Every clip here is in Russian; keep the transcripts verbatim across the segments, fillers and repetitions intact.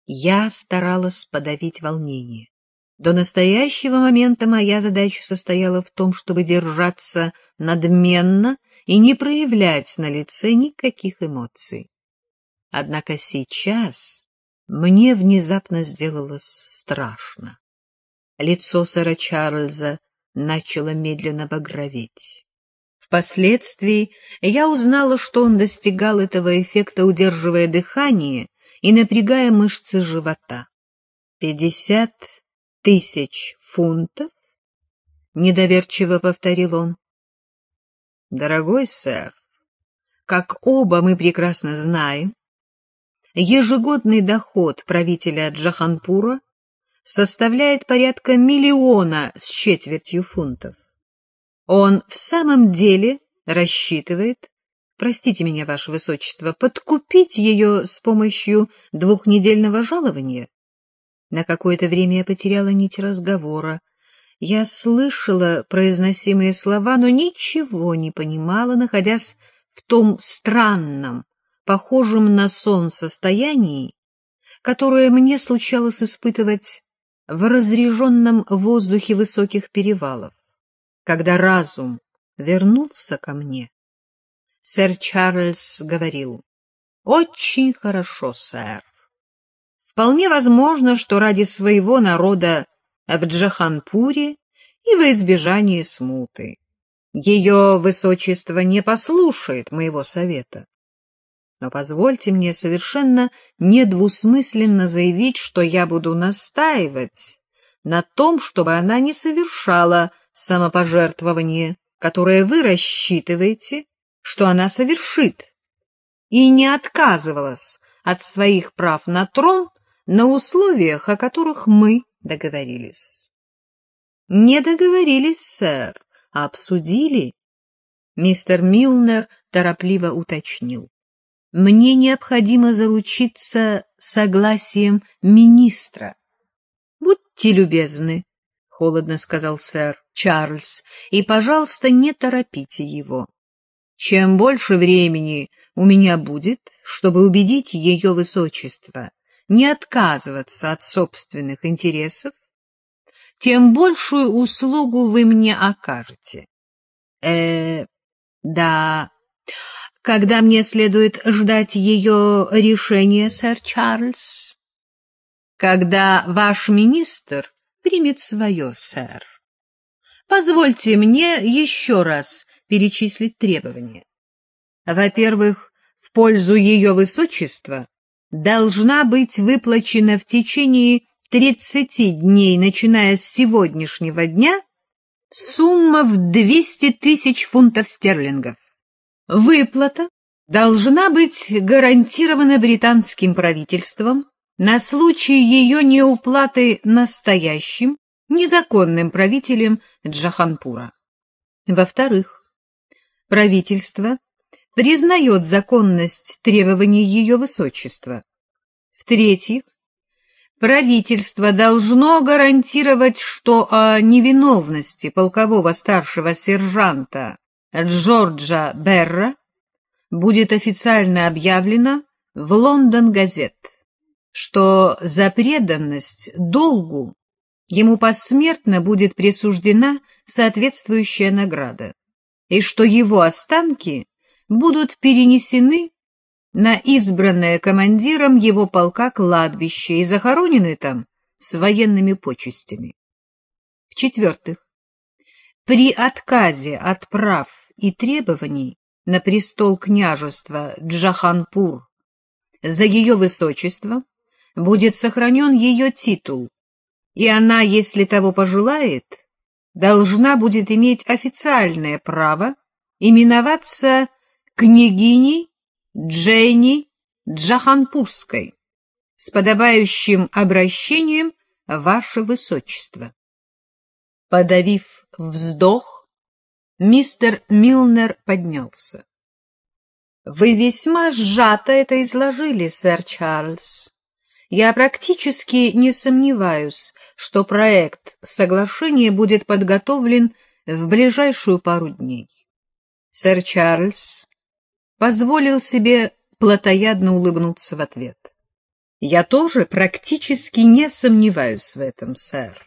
Я старалась подавить волнение. До настоящего момента моя задача состояла в том, чтобы держаться надменно и не проявлять на лице никаких эмоций. Однако сейчас мне внезапно сделалось страшно. Лицо сэра Чарльза начало медленно багроветь. Впоследствии я узнала, что он достигал этого эффекта, удерживая дыхание и напрягая мышцы живота. «Пятьдесят тысяч фунтов?» — недоверчиво повторил он. «Дорогой сэр, как оба мы прекрасно знаем, ежегодный доход правителя Джаханпура составляет порядка миллиона с четвертью фунтов. Он в самом деле рассчитывает, простите меня, ваше высочество, подкупить ее с помощью двухнедельного жалования?» На какое-то время я потеряла нить разговора. Я слышала произносимые слова, но ничего не понимала, находясь в том странном, похожем на сон состоянии, которое мне случалось испытывать в разреженном воздухе высоких перевалов. Когда разум вернулся ко мне, сэр Чарльз говорил: «Очень хорошо, сэр. Вполне возможно, что ради своего народа в Джаханпуре и во избежание смуты ее высочество не послушает моего совета. Но позвольте мне совершенно недвусмысленно заявить, что я буду настаивать на том, чтобы она не совершала самопожертвование, которое вы рассчитываете, что она совершит, и не отказывалась от своих прав на трон на условиях, о которых мы договорились». «Не договорились, сэр, а обсудили», — мистер Милнер торопливо уточнил. «Мне необходимо заручиться согласием министра». «Будьте любезны», — холодно сказал сэр Чарльз, — «и, пожалуйста, не торопите его. Чем больше времени у меня будет, чтобы убедить ее высочество не отказываться от собственных интересов, тем большую услугу вы мне окажете». Э, да, когда мне следует ждать ее решения, сэр Чарльз? Когда ваш министр примет свое, сэр. Позвольте мне еще раз перечислить требования. Во-первых, в пользу ее высочества должна быть выплачена в течение тридцати дней, начиная с сегодняшнего дня, сумма в двести тысяч фунтов стерлингов. Выплата должна быть гарантирована британским правительством на случай ее неуплаты настоящим, незаконным правителем Джаханпура. Во-вторых, правительство признает законность требований ее высочества. В-третьих, правительство должно гарантировать, что о невиновности полкового старшего сержанта Джорджа Берра будет официально объявлено в Лондон Газет, что за преданность долгу ему посмертно будет присуждена соответствующая награда, и что его останки будут перенесены на избранное командиром его полка кладбище и захоронены там с военными почестями. В-четвертых, при отказе от прав и требований на престол княжества Джаханпур за ее высочество будет сохранен ее титул, и она, если того пожелает, должна будет иметь официальное право именоваться княгиней Дженни Джаханпурской с подобающим обращением «Ваше Высочество». Подавив вздох, мистер Милнер поднялся. «Вы весьма сжато это изложили, сэр Чарльз. Я практически не сомневаюсь, что проект соглашения будет подготовлен в ближайшую пару дней». Сэр Чарльз позволил себе плотоядно улыбнуться в ответ. Я тоже практически не сомневаюсь в этом, сэр.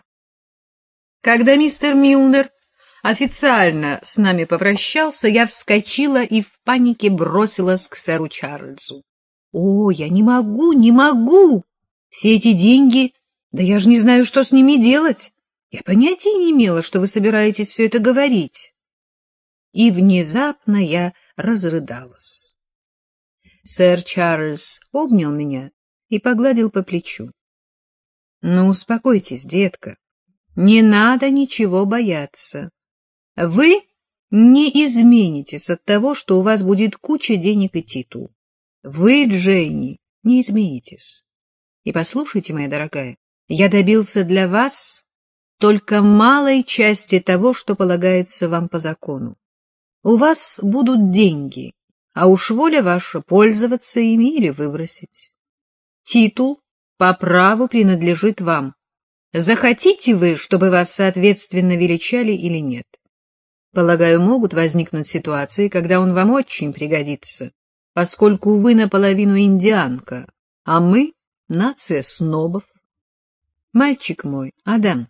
Когда мистер Милнер официально с нами попрощался, я вскочила и в панике бросилась к сэру Чарльзу. О, я не могу, не могу! Все эти деньги, да я же не знаю, что с ними делать. Я понятия не имела, что вы собираетесь все это говорить. И внезапно я разрыдалась. Сэр Чарльз обнял меня и погладил по плечу. — Ну, успокойтесь, детка, не надо ничего бояться. Вы не изменитесь от того, что у вас будет куча денег и титул. Вы, Дженни, не изменитесь. И послушайте, моя дорогая, я добился для вас только малой части того, что полагается вам по закону. У вас будут деньги, а уж воля ваша пользоваться ими или выбросить. Титул по праву принадлежит вам. Захотите вы, чтобы вас соответственно величали или нет? Полагаю, могут возникнуть ситуации, когда он вам очень пригодится, поскольку вы наполовину индианка, а мы — нация снобов. Мальчик мой, Адам,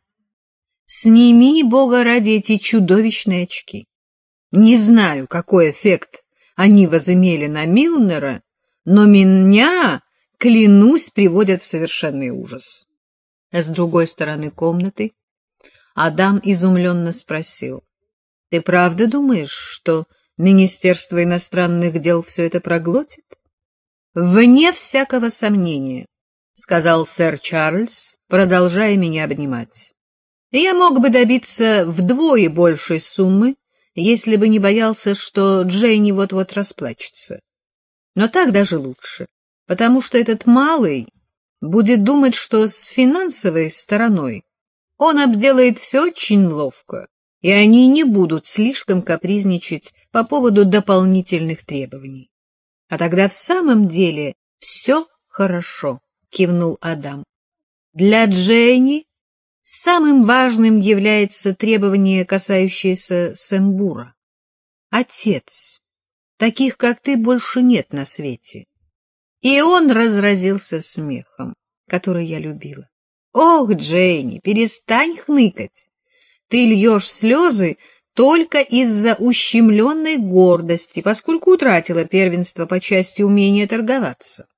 сними, Бога ради, эти чудовищные очки. Не знаю, какой эффект они возымели на Милнера, но меня, клянусь, приводят в совершенный ужас. С другой стороны комнаты Адам изумленно спросил: — Ты правда думаешь, что Министерство иностранных дел все это проглотит? — Вне всякого сомнения, — сказал сэр Чарльз, продолжая меня обнимать. — Я мог бы добиться вдвое большей суммы, если бы не боялся, что Дженни вот-вот расплачется. Но так даже лучше, потому что этот малый будет думать, что с финансовой стороной он обделает все очень ловко, и они не будут слишком капризничать по поводу дополнительных требований. А тогда в самом деле все хорошо, — кивнул Адам. Для Дженни самым важным является требование, касающееся Сэмбура. Отец, таких, как ты, больше нет на свете. И он разразился смехом, который я любила. Ох, Дженни, перестань хныкать. Ты льешь слезы только из-за ущемленной гордости, поскольку утратила первенство по части умения торговаться.